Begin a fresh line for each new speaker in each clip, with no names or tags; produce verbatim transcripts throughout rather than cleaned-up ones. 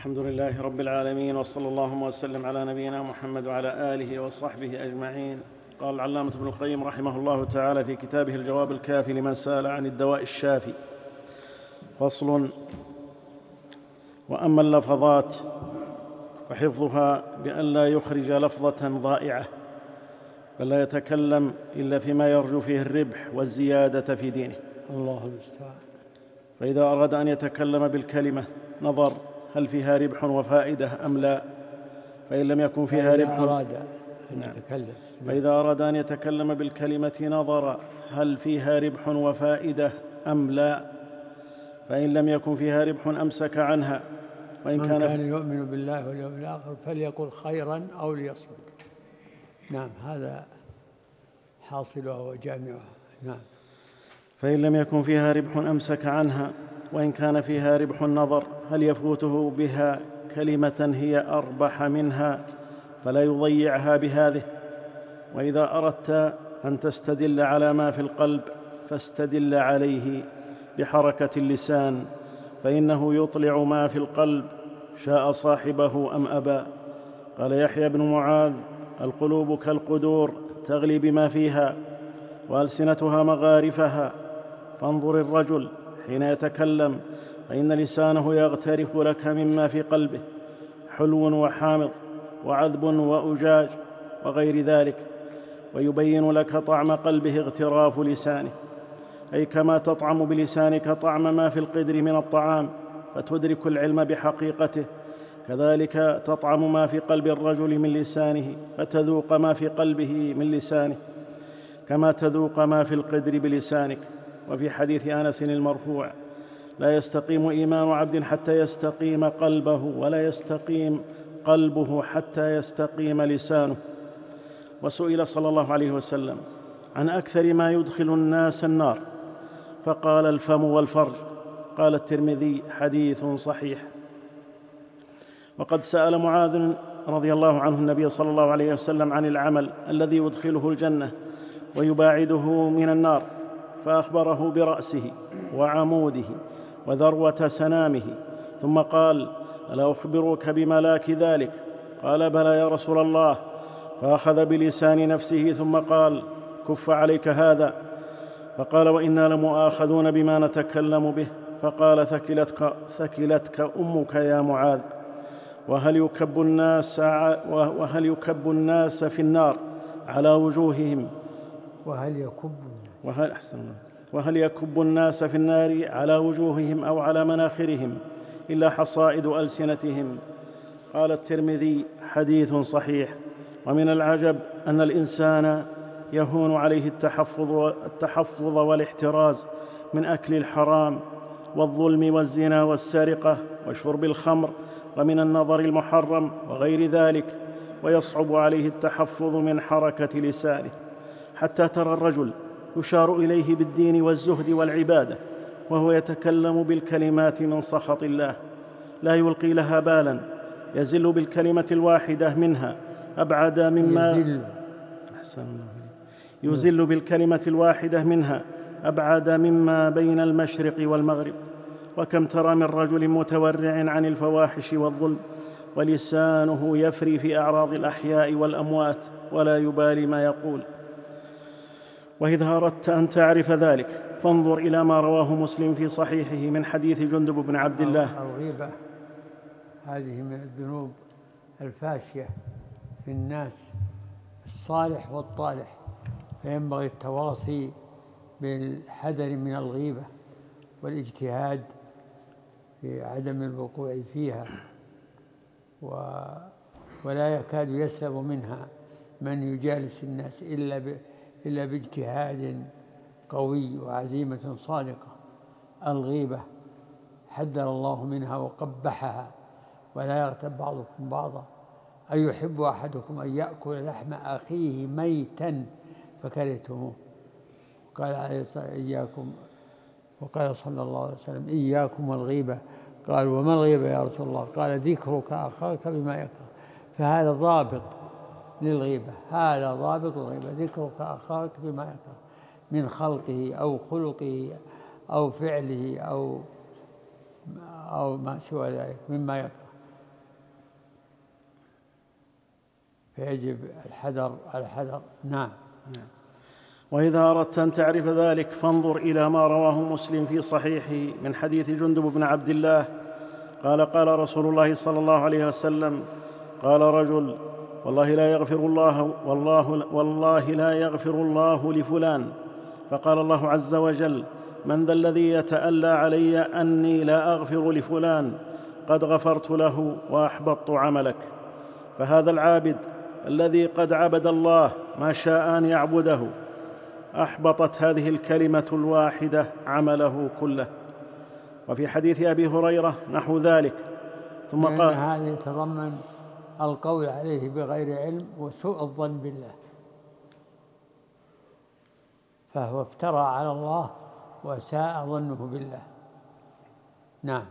الحمد لله رب العالمين، وصلى اللهم وسلم على نبينا محمد وعلى آله وصحبه أجمعين. قال العلامة ابن القيم رحمه الله تعالى في كتابه الجواب الكافي لمن سأل عن الدواء الشافي: فصل: وأما اللفظات فحفظها بأن لا يخرج لفظة ضائعة، بل لا يتكلم إلا فيما يرجو فيه الربح والزيادة في دينه.
الله المستعان.
فإذا أراد أن يتكلم بالكلمة نظر هل فيها ربح وفائدة أم لا، فإن لم يكن فيها ربح
أراد أن
نعم.
يتكلم
فإذا أراد أن يتكلم بالكلمة نظر هل فيها ربح وفائدة أم لا، فإن لم يكن فيها ربح أمسك عنها. وإن
من
كان,
كان يؤمن بالله واليوم الآخر فليقل خيرا أو ليصمت. نعم، هذا حاصلها وجامعها. نعم.
فإن لم يكن فيها ربح أمسك عنها. وإن كان فيها ربح نظر هل يفوته بها كلمة هي أربح منها، فلا يضيعها بهذه. وإذا أردت أن تستدل على ما في القلب فاستدل عليه بحركة اللسان، فإنه يطلع ما في القلب شاء صاحبه أم أبى. قال يحيى بن معاذ: القلوب كالقدور تغلي بما فيها، وألسنتها مغارفها. فانظر الرجل حين يتكلم فإن لسانه يغترف لك مما في قلبه، حلو وحامض وعذب وأجاج وغير ذلك، ويبين لك طعم قلبه اغتراف لسانه، أي كما تطعم بلسانك طعم ما في القدر من الطعام فتدرك العلم بحقيقته، كذلك تطعم ما في قلب الرجل من لسانه فتذوق ما في قلبه من لسانه، كما تذوق ما في القدر بلسانك. وفي حديث أنس المرفوع: لا يستقيم إيمان عبد حتى يستقيم قلبه، ولا يستقيم قلبه حتى يستقيم لسانه. وسئل صلى الله عليه وسلم عن أكثر ما يدخل الناس النار، فقال: الفم والفرج. قال الترمذي: حديث صحيح. وقد سأل معاذ رضي الله عنه النبي صلى الله عليه وسلم عن العمل الذي يدخله الجنة ويباعده من النار، فأخبره برأسه وعموده وذروة سنامه، ثم قال: ألا أخبرك بملاك ذلك؟ قال: بلى يا رسول الله. فأخذ بلسان نفسه ثم قال: كف عليك هذا. فقال: وإنا لمؤاخذون بما نتكلم به. فقال: ثكلتك, ثكلتك أمك يا معاذ. وهل يكب الناس, وهل يكب الناس في النار على وجوههم
وهل يكب
وهل, أحسن وهل يكب الناس في النار على وجوههم أو على مناخرهم إلا حصائد ألسنتهم؟ قال الترمذي: حديث صحيح. ومن العجب أن الإنسان يهون عليه التحفظ, التحفظ والاحتراز من أكل الحرام والظلم والزنا والسرقة وشرب الخمر ومن النظر المحرم وغير ذلك، ويصعب عليه التحفظ من حركة لسانه، حتى ترى الرجل يشار إليه بالدين والزهد والعبادة وهو يتكلم بالكلمات من سخط الله، لا يلقي لها بالا، يزل بالكلمة الواحدة منها أبعد مما
يزل,
يزل بالكلمة الواحدة منها أبعد مما بين المشرق والمغرب. وكم ترى من رجل متورع عن الفواحش والظلم ولسانه يفري في أعراض الأحياء والأموات ولا يبالي ما يقول. وإذا أردت أن تعرف ذلك فانظر إلى ما رواه مسلم في صحيحه من حديث جندب بن عبد الله:
الغيبة هذه من الذنوب الفاشية في الناس الصالح والطالح، فينبغي التواصي بالحذر من الغيبة والاجتهاد في عدم الوقوع فيها، ولا يكاد يسلم منها من يجالس الناس إلا ب إلا باجتهاد قوي وعزيمة صادقة. الغيبة حذر الله منها وقبحها: ولا يغتب بعضكم بعضا، أيحب أحدكم أن يأكل لحم أخيه ميتا فكرهتموه. قال عليه الصلاة والسلام: إياكم وقال صلى الله عليه وسلم: إياكم والغيبة. قال: وما الغيبة يا رسول الله؟ قال: ذكرك أخاك بما يكره. فهذا ضابط للغيبة، هذا ضابط الغيبة: ذكرك أخاك بما يكره من خلقه أو خلقه أو فعله أو أو ما سوى ذلك مما يكره. فيجب الحذر الحذر. نعم.
نعم. وإذا أردت أن تعرف ذلك فانظر إلى ما رواه مسلم في صحيحه من حديث جندب بن عبد الله قال قال رسول الله صلى الله عليه وسلم قال رجل والله لا يغفر الله والله, والله لا يغفر الله لفلان، فقال الله عز وجل من ذا الذي يتألى علي أني لا أغفر لفلان قد غفرت له وأحبطت عملك. فهذا العابد الذي قد عبد الله ما شاء أن يعبده أحبطت هذه الكلمة الواحدة عمله كله. وفي حديث أبي هريرة نحو ذلك. ثم قال
هذا يتضمن القول عليه بغير علم وسوء الظن بالله، فهو افترى على الله وساء ظنه بالله. نعم.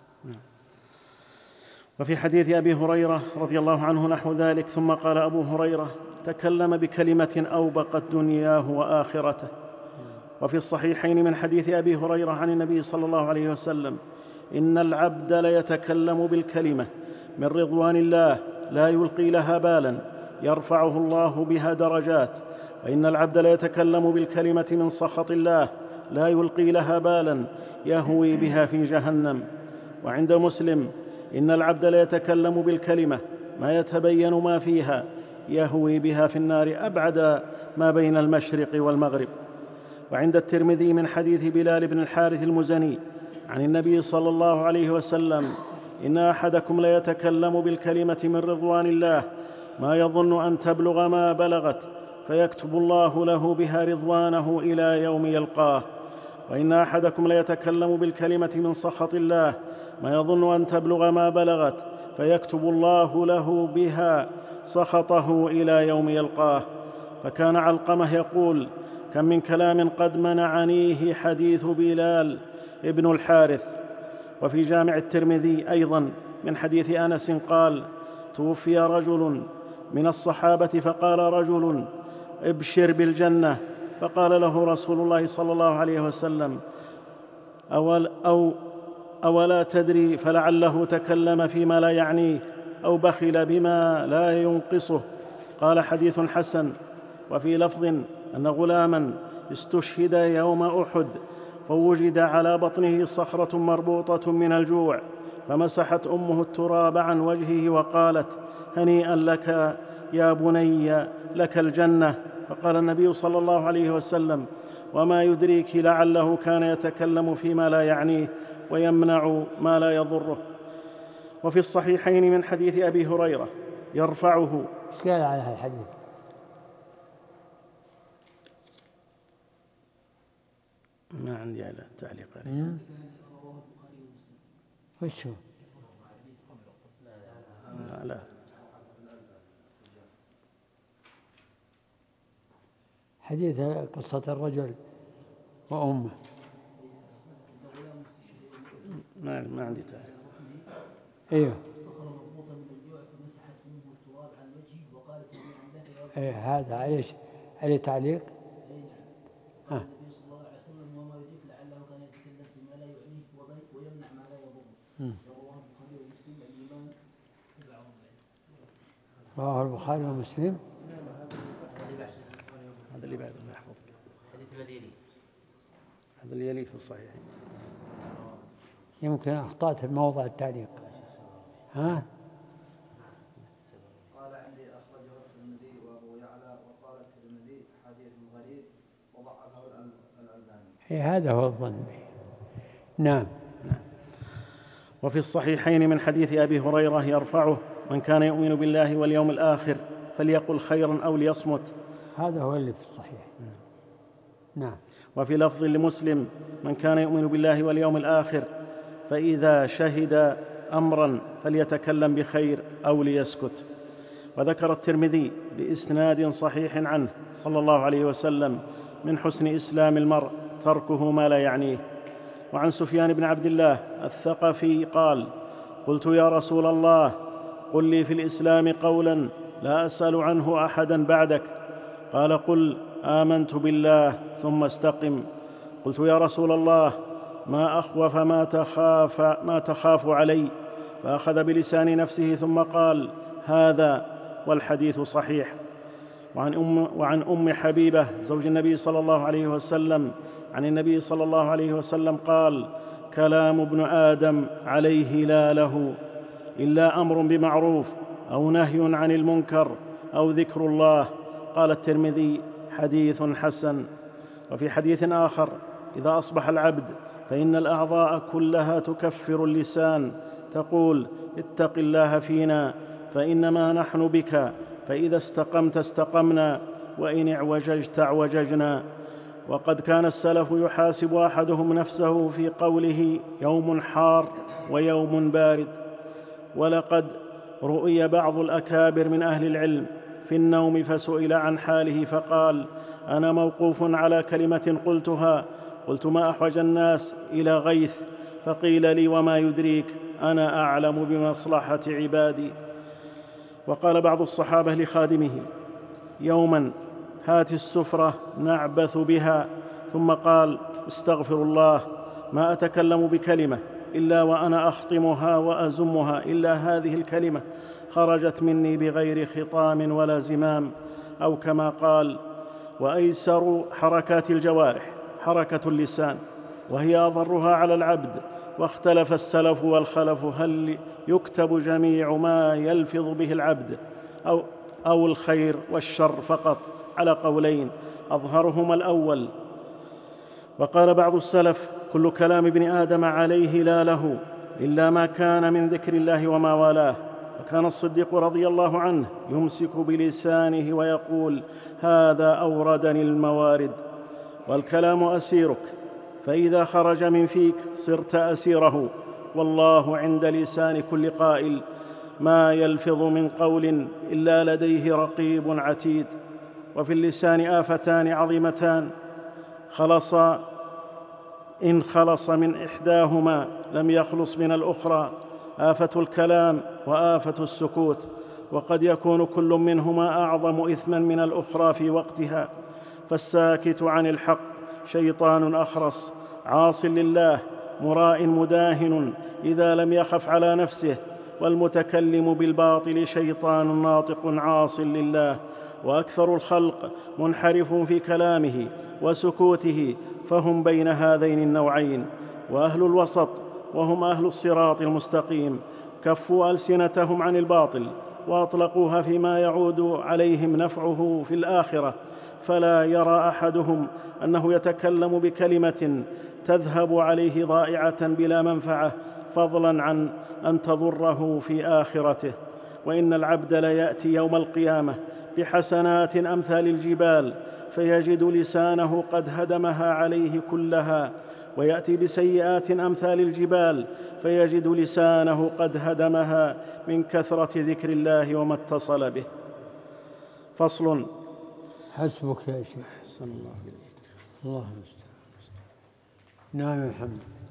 وفي حديث أبي هريرة رضي الله عنه نحو ذلك. ثم قال أبو هريرة تكلم بكلمة أوبقت دنياه وآخرته. وفي الصحيحين من حديث أبي هريرة عن النبي صلى الله عليه وسلم إن العبد ليتكلم بالكلمة من رضوان الله لا يلقي لها بالا يرفعه الله بها درجات، وإن العبد ليتكلم بالكلمة من سخط الله لا يلقي لها بالا يهوي بها في جهنم. وعند مسلم إن العبد ليتكلم بالكلمة ما يتبين ما فيها يهوي بها في النار أبعد ما بين المشرق والمغرب. وعند الترمذي من حديث بلال بن الحارث المزني عن النبي صلى الله عليه وسلم إن أحدكم ليتكلم بالكلمة من رضوان الله ما يظن أن تبلغ ما بلغت فيكتب الله له بها رضوانه إلى يوم يلقاه، وإن أحدكم ليتكلم بالكلمة من سخط الله ما يظن أن تبلغ ما بلغت فيكتب الله له بها سخطه إلى يوم يلقاه. فكان علقمة يقول كم من كلام قد منعنيه حديث بلال ابن الحارث. وفي جامع الترمذي أيضا من حديث أنس قال توفي رجل من الصحابة فقال رجل ابشر بالجنة، فقال له رسول الله صلى الله عليه وسلم أول أو أولا تدري فلعله تكلم فيما لا يعنيه أو بخل بما لا ينقصه. قال حديث حسن. وفي لفظ أن غلاما استشهد يوم أحد فوجد على بطنه صخرة مربوطة من الجوع فمسحت أمه التراب عن وجهه وقالت هنيئا لك يا بني لك الجنة. فقال النبي صلى الله عليه وسلم وما يدريك لعله كان يتكلم فيما لا يعنيه ويمنع ما لا يضره. وفي الصحيحين من حديث أبي هريرة يرفعه.
ايش قال على هذا الحديث؟
ما عندي على تعليق عليه.
وش هو؟
لا لا
حديث قصة الرجل وأمه.
ما ما عندي تعليق.
ايوه ايه هذا عليه عليه تعليق. ها رواه البخاري ومسلم.
هذا اللي بعد ما يحفظ هذا اللي يلي في الصحيح.
يمكن أخطأت في موضع التعليق. ها
قال عندي أخرجه الترمذي وأبو يعلى وقال الترمذي حديث غريب وضعفه الألباني.
هي هذا هو الظن به. نعم.
وفي الصحيحين من حديث أبي هريرة يرفعه من كان يؤمن بالله واليوم الآخر فليقل خيرا أو ليصمت.
هذا هو اللي في الصحيح. نعم.
وفي لفظ لمسلم من كان يؤمن بالله واليوم الآخر فإذا شهد أمرا فليتكلم بخير أو ليسكت. وذكر الترمذي بإسناد صحيح عنه صلى الله عليه وسلم من حسن إسلام المرء تركه ما لا يعنيه. وعن سفيان بن عبد الله الثقفي قال قلت يا رسول الله قل لي في الإسلام قولا لا أسأل عنه أحدا بعدك. قال قل آمنت بالله ثم استقم. قلت يا رسول الله ما أخوف ما تخاف, ما تخاف علي؟ فأخذ بلسان نفسه ثم قال هذا والحديث صحيح. وعن أم, وعن أم حبيبة زوج النبي صلى الله عليه وسلم عن النبي صلى الله عليه وسلم قال: كلام ابن آدم عليه لا له إلا أمر بمعروف أو نهي عن المنكر أو ذكر الله. قال الترمذي: حديث حسن. وفي حديث آخر: إذا أصبح العبد فإن الأعضاء كلها تكفر اللسان تقول: اتق الله فينا فإنما نحن بك، فإذا استقمت استقمنا وإن اعوججت اعوججنا. وقد كان السلف يحاسب أحدهم نفسه في قوله: يوم حار ويوم بارد. ولقد رؤي بعض الأكابر من أهل العلم في النوم فسئل عن حاله فقال: أنا موقوف على كلمة قلتها، قلت: ما أحوج الناس إلى غيث، فقيل لي: وما يدريك، أنا أعلم بمصلحة عبادي. وقال بعض الصحابة لخادمه: يوما هات السفرة نعبث بها، ثم قال: استغفر الله، ما أتكلم بكلمة إلا وأنا أخطمها وأزمها إلا هذه الكلمة خرجت مني بغير خطام ولا زمام، أو كما قال: وأيسر حركات الجوارح حركة اللسان، وهي أضرها على العبد. واختلف السلف والخلف هل يكتب جميع ما يلفظ به العبد أو, أو الخير والشر فقط، على قولين أظهرهما الأول. وقال بعض السلف: كل كلام ابن آدم عليه لا له إلا ما كان من ذكر الله وما والاه. وكان الصديق رضي الله عنه يمسك بلسانه ويقول: هذا أوردني الموارد. والكلام أسيرك، فإذا خرج من فيك صرت أسيره، والله عند لسان كل قائل، ما يلفظ من قول إلا لديه رقيب عتيد. وفي اللسان آفتان عظيمتان، خلص إن خلص من إحداهما لم يخلص من الأخرى، آفة الكلام وآفة السكوت، وقد يكون كل منهما أعظم إثما من الأخرى في وقتها. فالساكت عن الحق شيطان أخرس عاص لله مراء مداهن إذا لم يخف على نفسه، والمتكلم بالباطل شيطان ناطق عاص لله. وأكثر الخلق منحرف في كلامه وسكوته، فهم بين هذين النوعين. وأهل الوسط وهم أهل الصراط المستقيم كفوا ألسنتهم عن الباطل وأطلقوها فيما يعود عليهم نفعه في الآخرة، فلا يرى أحدهم أنه يتكلم بكلمة تذهب عليه ضائعة بلا منفعة، فضلا عن أن تضره في آخرته. وإن العبد ليأتي يوم القيامة بحسنات أمثال الجبال، فيجد لسانه قد هدمها عليه كلها، ويأتي بسيئات أمثال الجبال، فيجد لسانه قد هدمها من كثرة ذكر الله وما اتصل به. فصل.
حسبك يا شيخ.
أحسن الله إليك.
الله المستعان. نعم يا محمد.